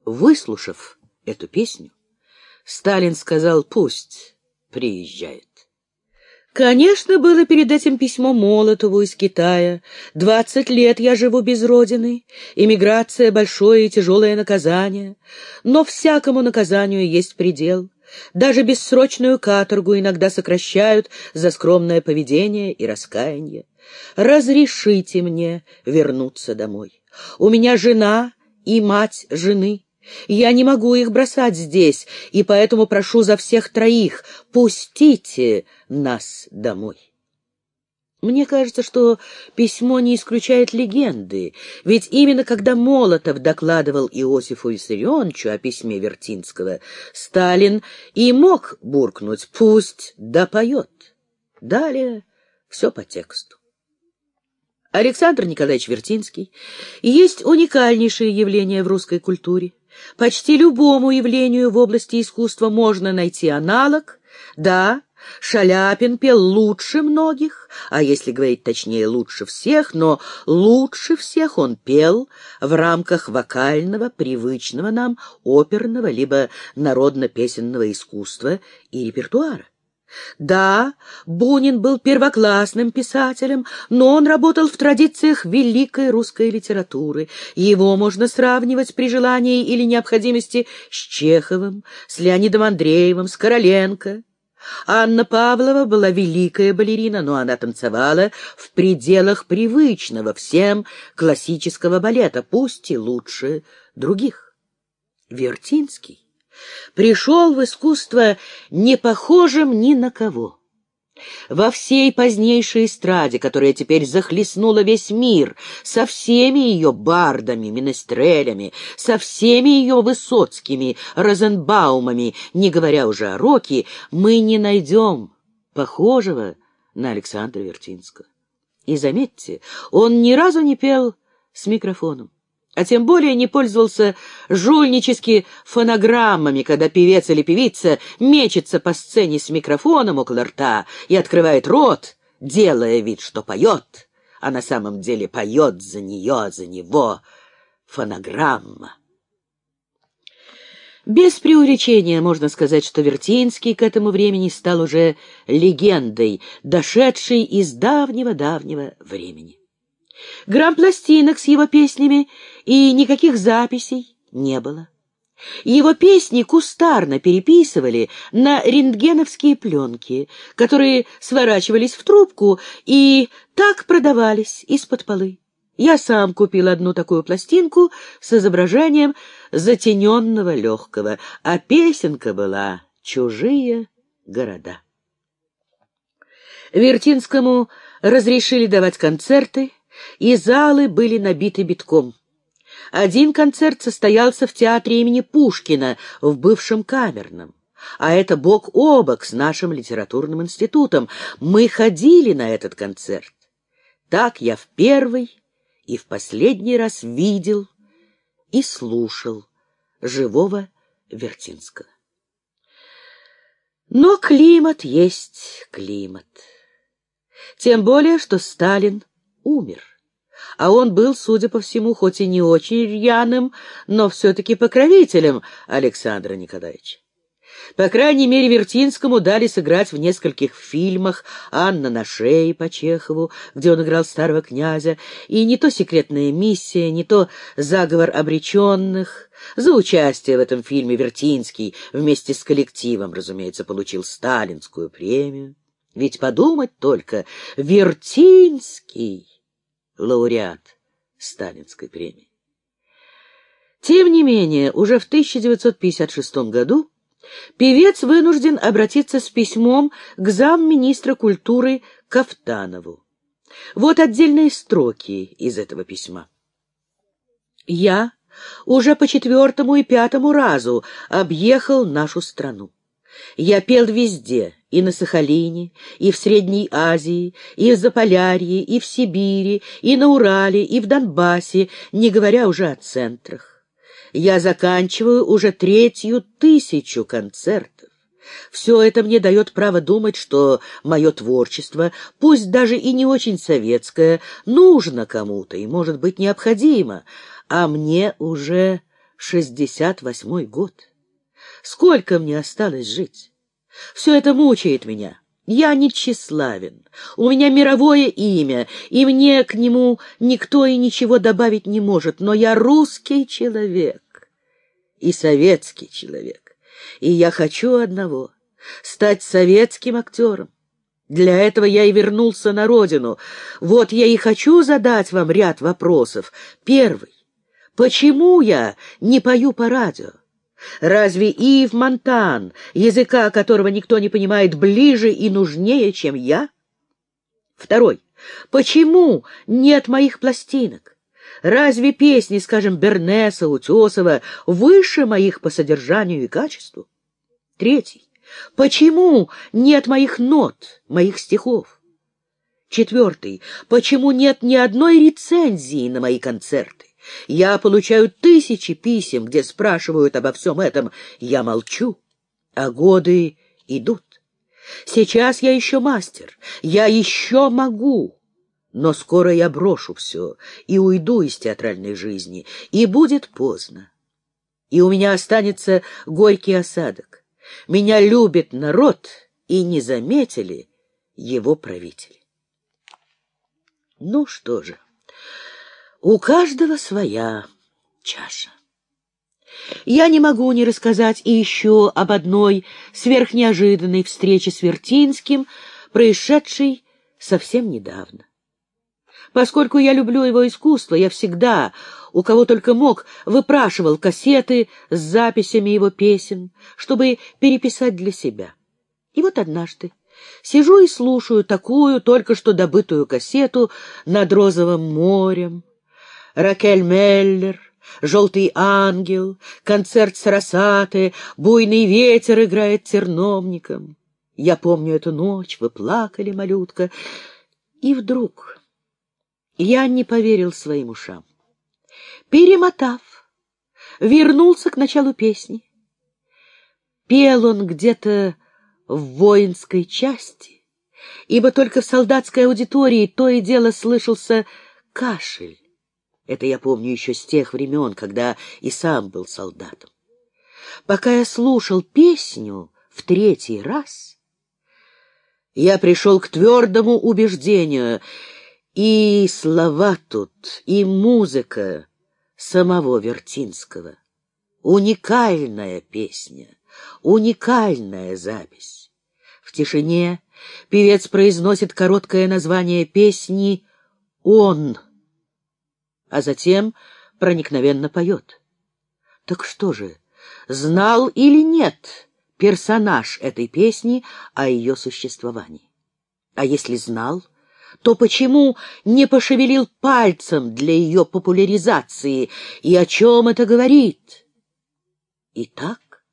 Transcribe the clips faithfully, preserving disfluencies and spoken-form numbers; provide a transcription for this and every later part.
Выслушав эту песню, Сталин сказал: «Пусть приезжает». Конечно, было перед этим письмо Молотову из Китая. «Двадцать лет я живу без родины, эмиграция — большое и тяжелое наказание, но всякому наказанию есть предел. Даже бессрочную каторгу иногда сокращают за скромное поведение и раскаяние. Разрешите мне вернуться домой. У меня жена и мать жены. Я не могу их бросать здесь, и поэтому прошу за всех троих: пустите нас домой». Мне кажется, что письмо не исключает легенды, ведь именно когда Молотов докладывал Иосифу Виссарионовичу о письме Вертинского, Сталин и мог буркнуть: «Пусть допоет». Далее все по тексту. Александр Николаевич Вертинский есть уникальнейшее явление в русской культуре. Почти любому явлению в области искусства можно найти аналог. Да, Шаляпин пел лучше многих, а если говорить точнее, лучше всех, но лучше всех он пел в рамках вокального, привычного нам оперного либо народно-песенного искусства и репертуара. Да, Бунин был первоклассным писателем, но он работал в традициях великой русской литературы. Его можно сравнивать при желании или необходимости с Чеховым, с Леонидом Андреевым, с Короленко. Анна Павлова была великая балерина, но она танцевала в пределах привычного всем классического балета, пусть и лучше других. Вертинский пришел в искусство не похожим ни на кого. Во всей позднейшей эстраде, которая теперь захлестнула весь мир, со всеми ее бардами, менестрелями, со всеми ее Высоцкими, Розенбаумами, не говоря уже о роке, мы не найдем похожего на Александра Вертинского. И заметьте, он ни разу не пел с микрофоном, а тем более не пользовался жульнически фонограммами, когда певец или певица мечется по сцене с микрофоном около рта и открывает рот, делая вид, что поет, а на самом деле поет за нее, за него фонограмма. Без преувеличения можно сказать, что Вертинский к этому времени стал уже легендой, дошедшей из давнего-давнего времени. Грампластинок с его песнями и никаких записей не было. Его песни кустарно переписывали на рентгеновские пленки, которые сворачивались в трубку и так продавались из-под полы. Я сам купил одну такую пластинку с изображением затененного легкого, а песенка была «Чужие города». Вертинскому разрешили давать концерты, и залы были набиты битком. Один концерт состоялся в театре имени Пушкина в бывшем Камерном, а это бок о бок с нашим литературным институтом. Мы ходили на этот концерт. Так я в первый и в последний раз видел и слушал живого Вертинского. Но климат есть климат. Тем более, что Сталин умер. А он был, судя по всему, хоть и не очень рьяным, но все-таки покровителем Александра Николаевича. По крайней мере, Вертинскому дали сыграть в нескольких фильмах: «Анна на шее» по Чехову, где он играл старого князя, и не то «Секретная миссия», не то «Заговор обреченных». За участие в этом фильме Вертинский вместе с коллективом, разумеется, получил сталинскую премию. Ведь подумать только, Вертинский — лауреат сталинской премии. Тем не менее, уже в тысяча девятьсот пятьдесят шестом году певец вынужден обратиться с письмом к замминистра культуры Кафтанову. Вот отдельные строки из этого письма. «Я уже по четвертому и пятому разу объехал нашу страну. Я пел везде, и на Сахалине, и в Средней Азии, и в Заполярье, и в Сибири, и на Урале, и в Донбассе, не говоря уже о центрах. Я заканчиваю уже третью тысячу концертов. Все это мне дает право думать, что мое творчество, пусть даже и не очень советское, нужно кому-то и, может быть, необходимо, а мне уже шестьдесят восьмой год. Сколько мне осталось жить? Все это мучает меня. Я не тщеславен, у меня мировое имя, и мне к нему никто и ничего добавить не может, но я русский человек и советский человек, и я хочу одного — стать советским актером. Для этого я и вернулся на родину. Вот я и хочу задать вам ряд вопросов. Первый. Почему я не пою по радио? Разве Ив Монтан, языка которого никто не понимает, ближе и нужнее, чем я? Второй. Почему нет моих пластинок? Разве песни, скажем, Бернеса, Утесова выше моих по содержанию и качеству? Третий. Почему нет моих нот, моих стихов? Четвертый. Почему нет ни одной рецензии на мои концерты? Я получаю тысячи писем, где спрашивают обо всем этом. Я молчу, а годы идут. Сейчас я еще мастер, я еще могу, но скоро я брошу все и уйду из театральной жизни, и будет поздно. И у меня останется горький осадок. Меня любит народ, и не заметили его правители. Ну что же, у каждого своя чаша. Я не могу не рассказать и еще об одной сверхнеожиданной встрече с Вертинским, происшедшей совсем недавно. Поскольку я люблю его искусство, я всегда, у кого только мог, выпрашивал кассеты с записями его песен, чтобы переписать для себя. И вот однажды сижу и слушаю такую только что добытую кассету «Над розовым морем», Ракель Меллер, «Желтый ангел», концерт Сарасате, «Буйный ветер играет терновником». Я помню эту ночь, вы плакали, малютка. И вдруг я не поверил своим ушам. Перемотав, вернулся к началу песни. Пел он где-то в воинской части, ибо только в солдатской аудитории то и дело слышался кашель. Это я помню еще с тех времен, когда и сам был солдатом. Пока я слушал песню в третий раз, я пришел к твердому убеждению: и слова тут, и музыка самого Вертинского. Уникальная песня, уникальная запись. В тишине певец произносит короткое название песни «Он», а затем проникновенно поет. Так что же, знал или нет персонаж этой песни о ее существовании? А если знал, то почему не пошевелил пальцем для ее популяризации, и о чем это говорит? Итак,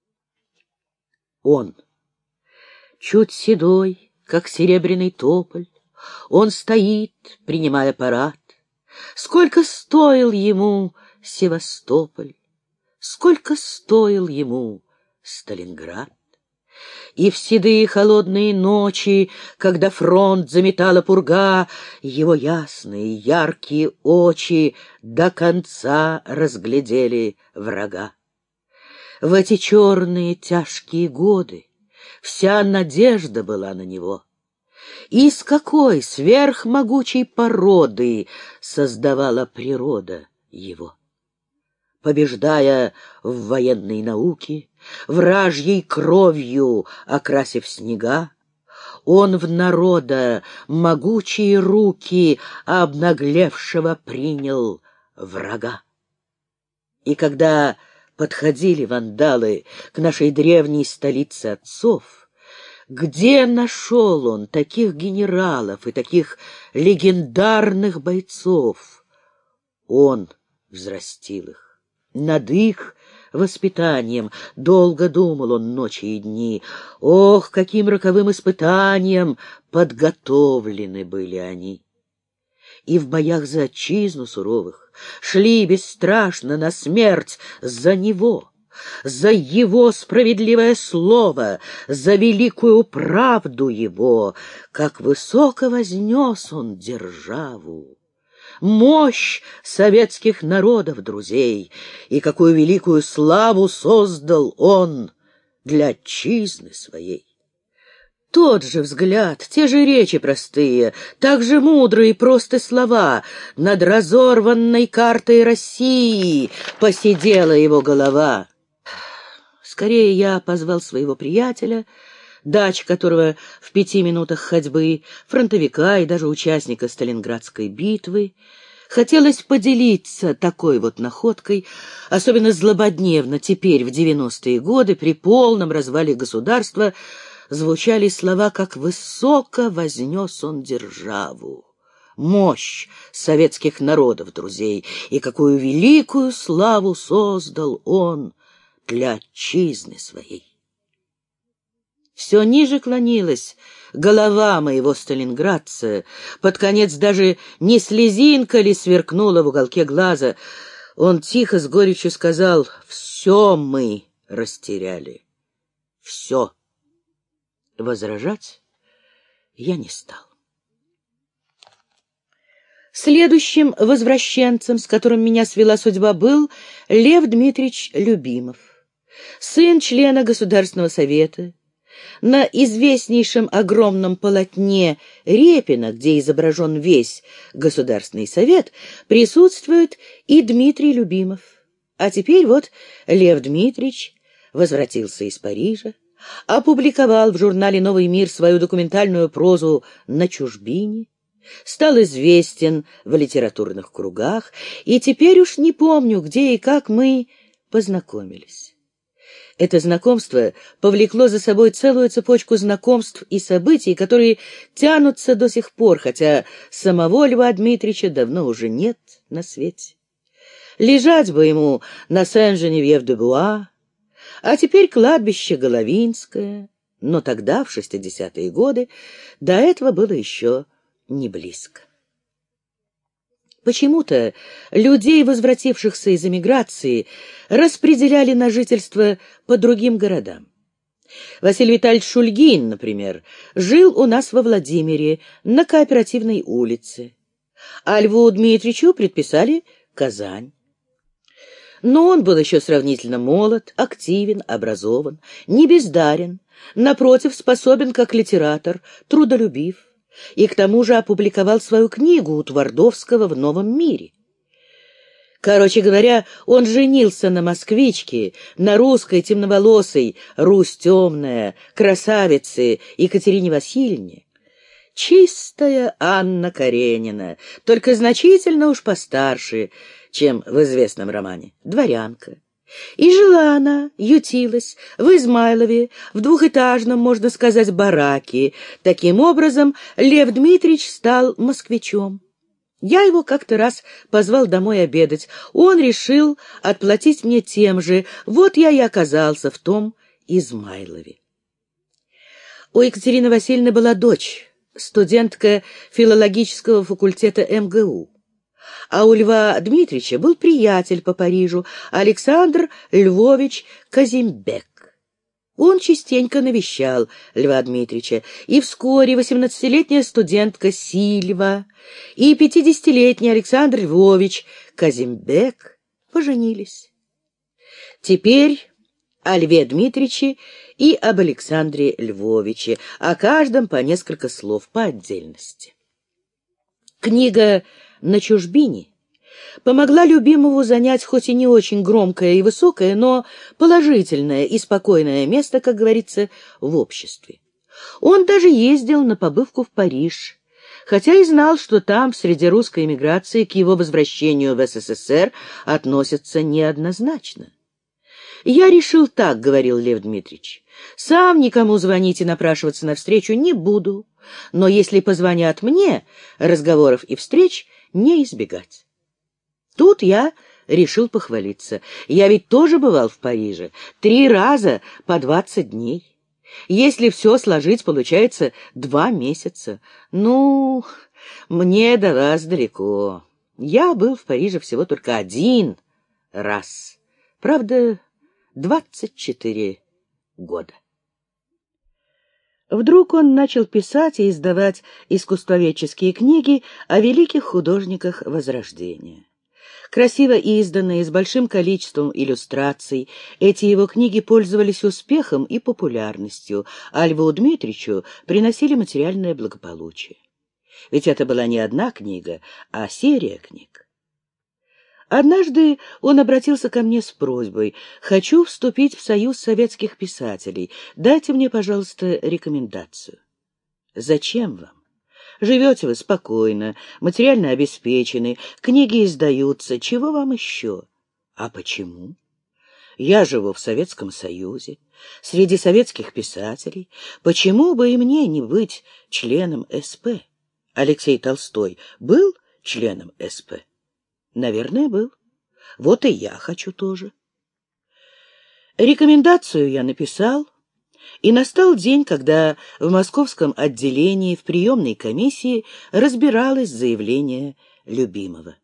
он, чуть седой, как серебряный тополь, он стоит, принимая парад. Сколько стоил ему Севастополь, сколько стоил ему Сталинград. И в седые холодные ночи, когда фронт заметала пурга, его ясные яркие очи до конца разглядели врага. В эти черные тяжкие годы вся надежда была на него. Из какой сверхмогучей породы создавала природа его? Побеждая в военной науке, вражьей кровью окрасив снега, он в народа могучие руки обнаглевшего принял врага. И когда подходили вандалы к нашей древней столице отцов, где нашел он таких генералов и таких легендарных бойцов? Он взрастил их. Над их воспитанием долго думал он ночи и дни. Ох, каким роковым испытанием подготовлены были они! И в боях за отчизну суровых шли бесстрашно на смерть за него, за его справедливое слово, за великую правду его. Как высоко вознес он державу! мощь советских народов, друзей, и какую великую славу создал он для отчизны своей. Тот же взгляд, те же речи простые, так же мудрые и простые слова. Над разорванной картой России посидела его голова. Скорее я позвал своего приятеля, дач которого в пяти минутах ходьбы, фронтовика и даже участника Сталинградской битвы. Хотелось поделиться такой вот находкой, особенно злободневно теперь, в девяностые годы, при полном развале государства, звучали слова, как «высоко вознес он державу». Мощь советских народов, друзей, и какую великую славу создал он для отчизны своей. Все ниже клонилась голова моего сталинградца, под конец даже не слезинка ли сверкнула в уголке глаза. Он тихо с горечью сказал: «Все мы растеряли, все». Возражать я не стал. Следующим возвращенцем, с которым меня свела судьба, был Лев Дмитриевич Любимов, сын члена Государственного совета. На известнейшем огромном полотне Репина, где изображен весь Государственный совет, присутствует и Дмитрий Любимов. А теперь вот Лев Дмитриевич возвратился из Парижа, опубликовал в журнале «Новый мир» свою документальную прозу «На чужбине», стал известен в литературных кругах, и теперь уж не помню, где и как мы познакомились. Это знакомство повлекло за собой целую цепочку знакомств и событий, которые тянутся до сих пор, хотя самого Льва Дмитриевича давно уже нет на свете. Лежать бы ему на Сен-Женевьев-де-Буа, а теперь кладбище Головинское, но тогда, в шестидесятые годы, до этого было еще не близко. Почему-то людей, возвратившихся из эмиграции, распределяли на жительство по другим городам. Василий Витальевич Шульгин, например, жил у нас во Владимире на Кооперативной улице, а Льву Дмитриевичу предписали Казань. Но он был еще сравнительно молод, активен, образован, не бездарен, напротив, способен как литератор, трудолюбив, и к тому же опубликовал свою книгу у Твардовского в «Новом мире». Короче говоря, он женился на москвичке, на русской темноволосой, Русь темная, красавице Екатерине Васильевне. Чистая Анна Каренина, только значительно уж постарше, чем в известном романе, дворянка. И жила она, ютилась, в Измайлове, в двухэтажном, можно сказать, бараке. Таким образом, Лев Дмитриевич стал москвичом. Я его как-то раз позвал домой обедать. Он решил отплатить мне тем же. Вот я и оказался в том Измайлове. У Екатерины Васильевны была дочь, студентка филологического факультета эм гэ у. А у Льва Дмитриевича был приятель по Парижу Александр Львович Казимбек. Он частенько навещал Льва Дмитриевича, и вскоре восемнадцатилетняя студентка Сильва и пятидесятилетний Александр Львович Казимбек поженились. Теперь о Льве Дмитриевиче и об Александре Львовиче, о каждом по несколько слов по отдельности. Книга «На чужбине» помогла Любимову занять хоть и не очень громкое и высокое, но положительное и спокойное место, как говорится, в обществе. Он даже ездил на побывку в Париж, хотя и знал, что там, среди русской эмиграции, к его возвращению в эс эс эс эр относятся неоднозначно. «Я решил так, — говорил Лев Дмитриевич, — сам никому звонить и напрашиваться на встречу не буду, но если позвонят мне, разговоров и встреч не избегать». Тут я решил похвалиться. Я ведь тоже бывал в Париже. Три раза по двадцать дней. Если все сложить, получается два месяца. Ну, мне до вас далеко. Я был в Париже всего только один раз. Правда, двадцать четыре года. Вдруг он начал писать и издавать искусствоведческие книги о великих художниках Возрождения. Красиво изданные, с большим количеством иллюстраций, эти его книги пользовались успехом и популярностью, а Льву Дмитричу приносили материальное благополучие. Ведь это была не одна книга, а серия книг. Однажды он обратился ко мне с просьбой: «Хочу вступить в Союз советских писателей. Дайте мне, пожалуйста, рекомендацию». «Зачем вам? Живете вы спокойно, материально обеспечены, книги издаются. Чего вам еще?» «А почему? Я живу в Советском Союзе, среди советских писателей. Почему бы и мне не быть членом эс пэ? Алексей Толстой был членом эс пэ? Наверное, был. Вот и я хочу тоже». Рекомендацию я написал, и настал день, когда в московском отделении в приемной комиссии разбиралось заявление любимого.